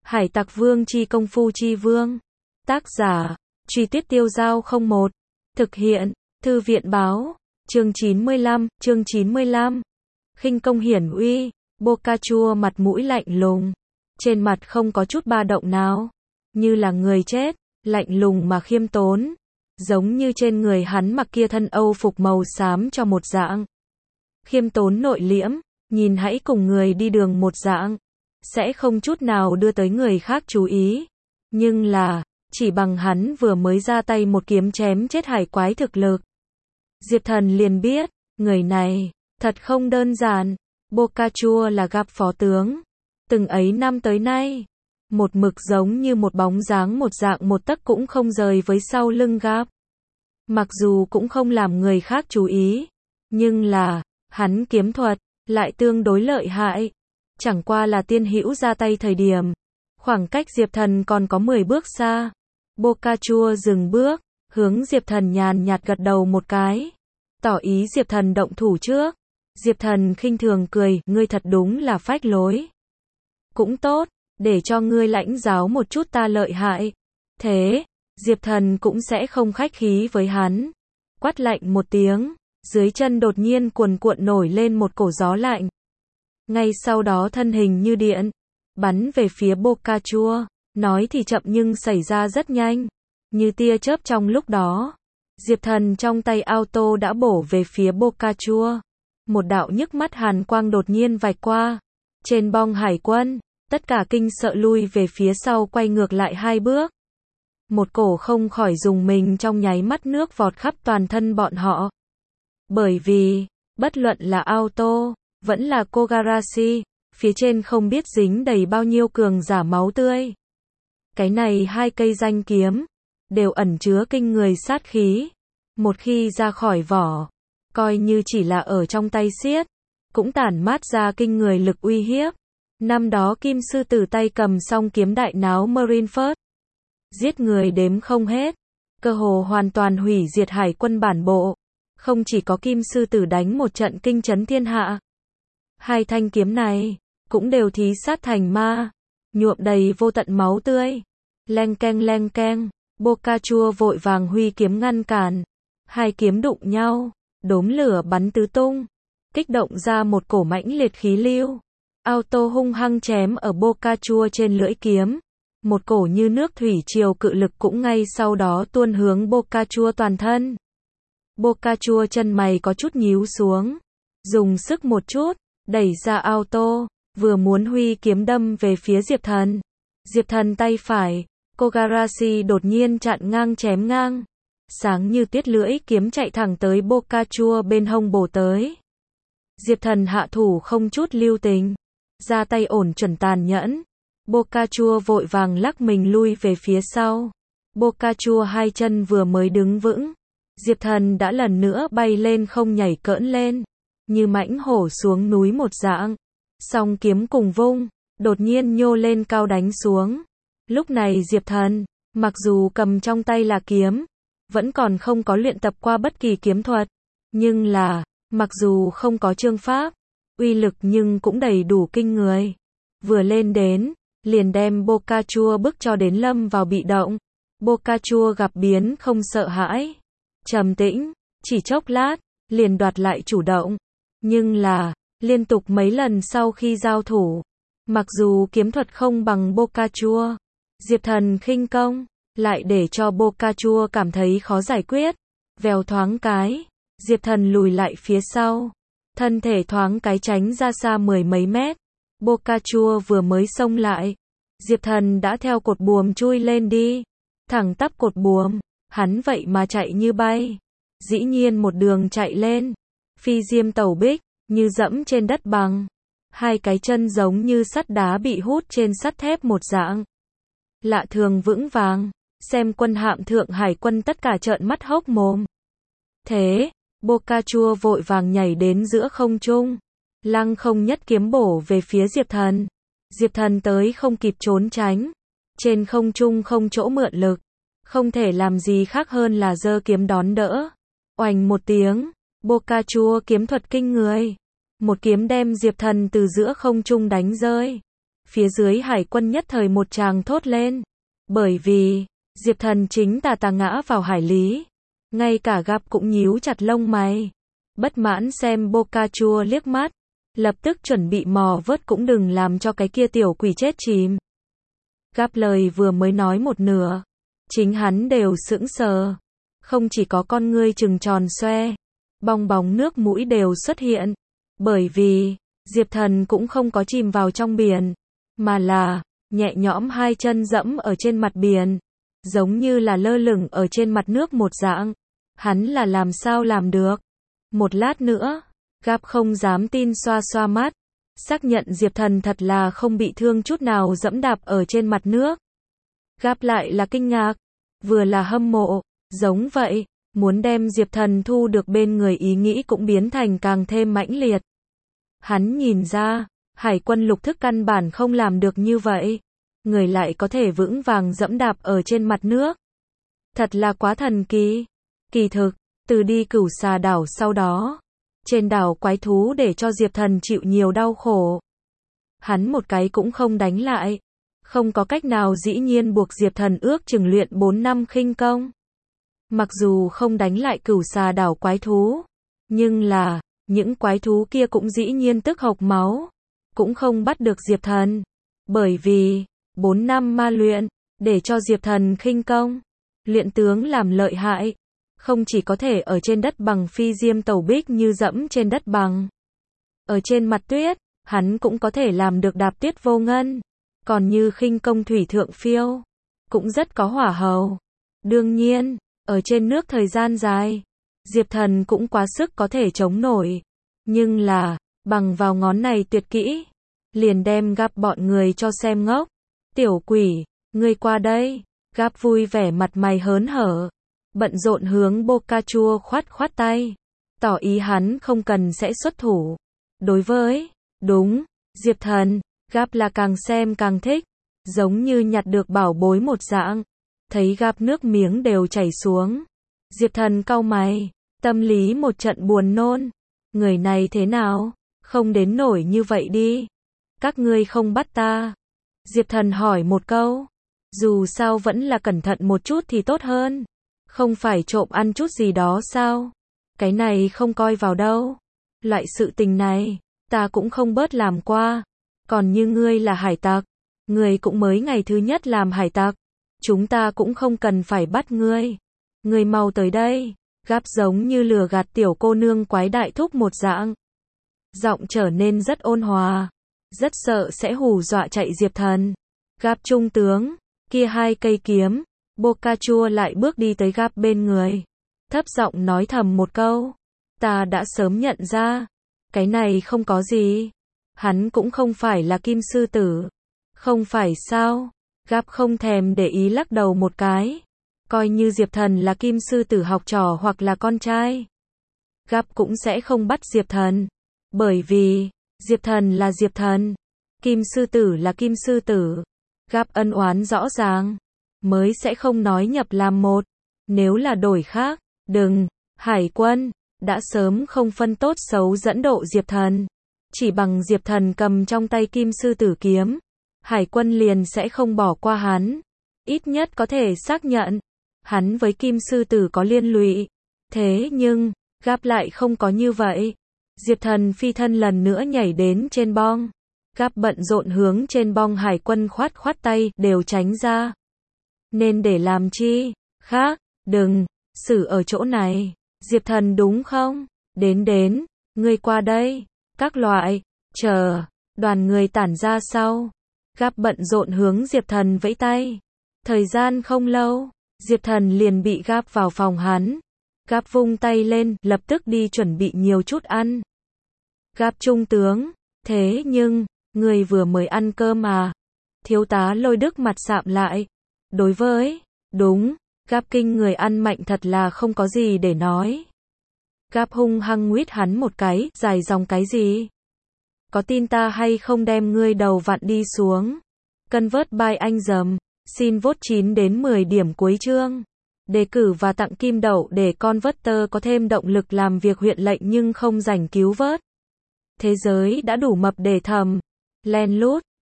Hải Tặc Vương chi công phu chi vương. Tác giả, Truy Tuyết Tiêu Dao 01. Thực hiện, Thư viện Báo. Chương 95. Khinh công hiển uy. Boccaccio mặt mũi lạnh lùng. Trên mặt không có chút ba động nào. Như là người chết, lạnh lùng mà khiêm tốn. Giống như trên người hắn mặc kia thân Âu phục màu xám cho một dạng. Khiêm tốn nội liễm, nhìn hãy cùng người đi đường một dạng. Sẽ không chút nào đưa tới người khác chú ý. Nhưng là, chỉ bằng hắn vừa mới ra tay một kiếm chém chết hải quái thực lực. Diệp Thần liền biết, người này, thật không đơn giản. Boccaccio là gặp phó tướng. Từng ấy năm tới nay, một mực giống như một bóng dáng một dạng một tấc cũng không rời với sau lưng gặp. Mặc dù cũng không làm người khác chú ý, nhưng là, hắn kiếm thuật, lại tương đối lợi hại. Chẳng qua là tiên hữu ra tay thời điểm, khoảng cách Diệp Thần còn có 10 bước xa. Boccaccio dừng bước, hướng Diệp Thần nhàn nhạt gật đầu một cái, tỏ ý Diệp Thần động thủ trước. Diệp Thần khinh thường cười, ngươi thật đúng là phách lối. Cũng tốt, để cho ngươi lãnh giáo một chút ta lợi hại. Thế, Diệp Thần cũng sẽ không khách khí với hắn. Quát lạnh một tiếng, dưới chân đột nhiên cuồn cuộn nổi lên một cổ gió lạnh. Ngay sau đó thân hình như điện, bắn về phía Boccaccio, nói thì chậm nhưng xảy ra rất nhanh, như tia chớp trong lúc đó. Diệp Thần trong tay auto đã bổ về phía Boccaccio. Một đạo nhức mắt hàn quang đột nhiên vạch qua. Trên bong hải quân, tất cả kinh sợ lui về phía sau quay ngược lại 2 bước. Một cổ không khỏi dùng mình trong nháy mắt nước vọt khắp toàn thân bọn họ. Bởi vì, bất luận là auto, vẫn là Kogarashi, phía trên không biết dính đầy bao nhiêu cường giả máu tươi. Cái này 2 cây danh kiếm, đều ẩn chứa kinh người sát khí. Một khi ra khỏi vỏ, coi như chỉ là ở trong tay xiết, cũng tản mát ra kinh người lực uy hiếp. Năm đó Kim Sư Tử tay cầm song kiếm đại náo Marineford, giết người đếm không hết, cơ hồ hoàn toàn hủy diệt hải quân bản bộ. Không chỉ có Kim Sư Tử đánh một trận kinh chấn thiên hạ, 2 thanh kiếm này cũng đều thí sát thành ma, nhuộm đầy vô tận máu tươi. Leng keng, Boccaccio vội vàng huy kiếm ngăn cản. 2 kiếm đụng nhau, đốm lửa bắn tứ tung, kích động ra một cổ mãnh liệt khí lưu. Auto hung hăng chém ở Boccaccio trên lưỡi kiếm. Một cổ như nước thủy triều cự lực cũng ngay sau đó tuôn hướng Boccaccio toàn thân. Boccaccio chân mày có chút nhíu xuống, dùng sức một chút, đẩy ra auto, vừa muốn huy kiếm đâm về phía Diệp Thần. Diệp Thần tay phải, Kogarashi đột nhiên chặn ngang chém ngang. Sáng như tiết lưỡi kiếm chạy thẳng tới Boccaccio bên hông bổ tới. Diệp Thần hạ thủ không chút lưu tình, ra tay ổn chuẩn tàn nhẫn. Boccaccio vội vàng lắc mình lui về phía sau. Boccaccio 2 chân vừa mới đứng vững, Diệp Thần đã lần nữa bay lên không nhảy cỡn lên, như mãnh hổ xuống núi một dạng. Song kiếm cùng vung, đột nhiên nhô lên cao đánh xuống. Lúc này Diệp Thần, mặc dù cầm trong tay là kiếm, vẫn còn không có luyện tập qua bất kỳ kiếm thuật, nhưng là, mặc dù không có chương pháp, uy lực nhưng cũng đầy đủ kinh người. Vừa lên đến, liền đem Boccaccio bức cho đến lâm vào bị động. Boccaccio gặp biến không sợ hãi, trầm tĩnh, chỉ chốc lát, liền đoạt lại chủ động. Nhưng là, liên tục mấy lần sau khi giao thủ, mặc dù kiếm thuật không bằng Boccaccio, Diệp Thần khinh công lại để cho Boccaccio cảm thấy khó giải quyết. Vèo thoáng cái, Diệp Thần lùi lại phía sau, thân thể thoáng cái tránh ra xa 10 mấy mét. Boccaccio vừa mới xông lại, Diệp Thần đã theo cột buồm chui lên đi, thẳng tắp cột buồm, hắn vậy mà chạy như bay. Dĩ nhiên một đường chạy lên, phi diêm tẩu bích, như dẫm trên đất bằng. 2 cái chân giống như sắt đá bị hút trên sắt thép một dạng. Lạ thường vững vàng, xem quân hạm thượng hải quân tất cả trợn mắt hốc mồm. Thế, Boccaccio vội vàng nhảy đến giữa không trung, lăng không nhất kiếm bổ về phía Diệp Thần. Diệp Thần tới không kịp trốn tránh, trên không trung không chỗ mượn lực, không thể làm gì khác hơn là giơ kiếm đón đỡ. Oành một tiếng, Boccaccio kiếm thuật kinh người, một kiếm đem Diệp Thần từ giữa không trung đánh rơi. Phía dưới hải quân nhất thời một tràng thốt lên. Bởi vì, Diệp Thần chính tà ngã vào hải lý. Ngay cả gặp cũng nhíu chặt lông mày. Bất mãn xem Boccaccio liếc mắt. Lập tức chuẩn bị mò vớt cũng đừng làm cho cái kia tiểu quỷ chết chìm. Gáp lời vừa mới nói một nửa. Chính hắn đều sững sờ. Không chỉ có con ngươi trừng tròn xoe. Bong bóng nước mũi đều xuất hiện. Bởi vì, Diệp Thần cũng không có chìm vào trong biển. Mà là, nhẹ nhõm hai chân dẫm ở trên mặt biển. Giống như là lơ lửng ở trên mặt nước một dạng. Hắn là làm sao làm được. Một lát nữa, Gáp không dám tin xoa xoa mắt. Xác nhận Diệp Thần thật là không bị thương chút nào dẫm đạp ở trên mặt nước. Gáp lại là kinh ngạc. Vừa là hâm mộ. Giống vậy, muốn đem Diệp Thần thu được bên người ý nghĩ cũng biến thành càng thêm mãnh liệt. Hắn nhìn ra, hải quân lục thức căn bản không làm được như vậy. Người lại có thể vững vàng dẫm đạp ở trên mặt nước. Thật là quá thần kỳ. Kỳ thực, từ đi Cửu Xà đảo sau đó, trên đảo quái thú để cho Diệp Thần chịu nhiều đau khổ. Hắn một cái cũng không đánh lại. Không có cách nào dĩ nhiên buộc Diệp Thần ước chừng luyện 4 năm khinh công. Mặc dù không đánh lại Cửu Xà đảo quái thú, nhưng là, những quái thú kia cũng dĩ nhiên tức hộc máu. Cũng không bắt được Diệp Thần. Bởi vì, 4 năm ma luyện, để cho Diệp Thần khinh công, luyện tướng làm lợi hại. Không chỉ có thể ở trên đất bằng phi diêm tẩu bích như dẫm trên đất bằng. Ở trên mặt tuyết, hắn cũng có thể làm được đạp tuyết vô ngân. Còn như khinh công thủy thượng phiêu, cũng rất có hỏa hầu. Đương nhiên, ở trên nước thời gian dài, Diệp Thần cũng quá sức có thể chống nổi. Nhưng là, bằng vào ngón này tuyệt kỹ, liền đem Gáp bọn người cho xem ngốc. Tiểu quỷ, ngươi qua đây. Gáp vui vẻ mặt mày hớn hở. Bận rộn hướng Boccaccio khoát tay. Tỏ ý hắn không cần sẽ xuất thủ. Đối với, đúng, Diệp Thần, Gáp là càng xem càng thích. Giống như nhặt được bảo bối một dạng. Thấy Gáp nước miếng đều chảy xuống. Diệp Thần cau mày. Tâm lý một trận buồn nôn. Người này thế nào? Không đến nổi như vậy đi. Các ngươi không bắt ta. Diệp Thần hỏi một câu. Dù sao vẫn là cẩn thận một chút thì tốt hơn. Không phải trộm ăn chút gì đó sao? Cái này không coi vào đâu. Loại sự tình này, ta cũng không bớt làm qua. Còn như ngươi là hải tặc, ngươi cũng mới ngày thứ nhất làm hải tặc. Chúng ta cũng không cần phải bắt ngươi. Ngươi mau tới đây. Gáp giống như lừa gạt tiểu cô nương quái đại thúc một dạng. Giọng trở nên rất ôn hòa. Rất sợ sẽ hù dọa chạy Diệp Thần. Gáp trung tướng, kia hai cây kiếm. Boccaccio lại bước đi tới Gáp bên người. Thấp giọng nói thầm một câu. Ta đã sớm nhận ra. Cái này không có gì. Hắn cũng không phải là kim sư tử. Không phải sao? Gáp không thèm để ý lắc đầu một cái. Coi như Diệp Thần là kim sư tử học trò hoặc là con trai. Gáp cũng sẽ không bắt Diệp Thần. Bởi vì, Diệp Thần là Diệp Thần. Kim sư tử là kim sư tử. Gáp ân oán rõ ràng. Mới sẽ không nói nhập làm một. Nếu là đổi khác, đừng, hải quân, đã sớm không phân tốt xấu dẫn độ Diệp Thần. Chỉ bằng Diệp Thần cầm trong tay kim sư tử kiếm. Hải quân liền sẽ không bỏ qua hắn. Ít nhất có thể xác nhận. Hắn với kim sư tử có liên lụy. Thế nhưng, Gáp lại không có như vậy. Diệp Thần phi thân lần nữa nhảy đến trên bong. Gáp bận rộn hướng trên bong hải quân khoát tay, đều tránh ra. Nên để làm chi? Khác, đừng, xử ở chỗ này. Diệp Thần đúng không? Đến, ngươi qua đây. Các loại, chờ, đoàn người tản ra sau. Gáp bận rộn hướng Diệp Thần vẫy tay. Thời gian không lâu, Diệp Thần liền bị Gáp vào phòng hắn. Gáp vung tay lên, lập tức đi chuẩn bị nhiều chút ăn. Gáp trung tướng, thế nhưng, người vừa mới ăn cơm à? Thiếu tá Lôi Đức mặt sạm lại. Đối với, đúng, Gáp kinh người ăn mạnh thật là không có gì để nói. Gáp hung hăng nguyết hắn một cái, dài dòng cái gì? Có tin ta hay không đem ngươi đầu vặn đi xuống? Convert by anh dầm, xin vote 9 đến 10 điểm cuối chương. Đề cử và tặng kim đậu để Converter có thêm động lực làm việc huyện lệnh nhưng không rảnh cứu vớt. Thế giới đã đủ mập để thầm. Len lút.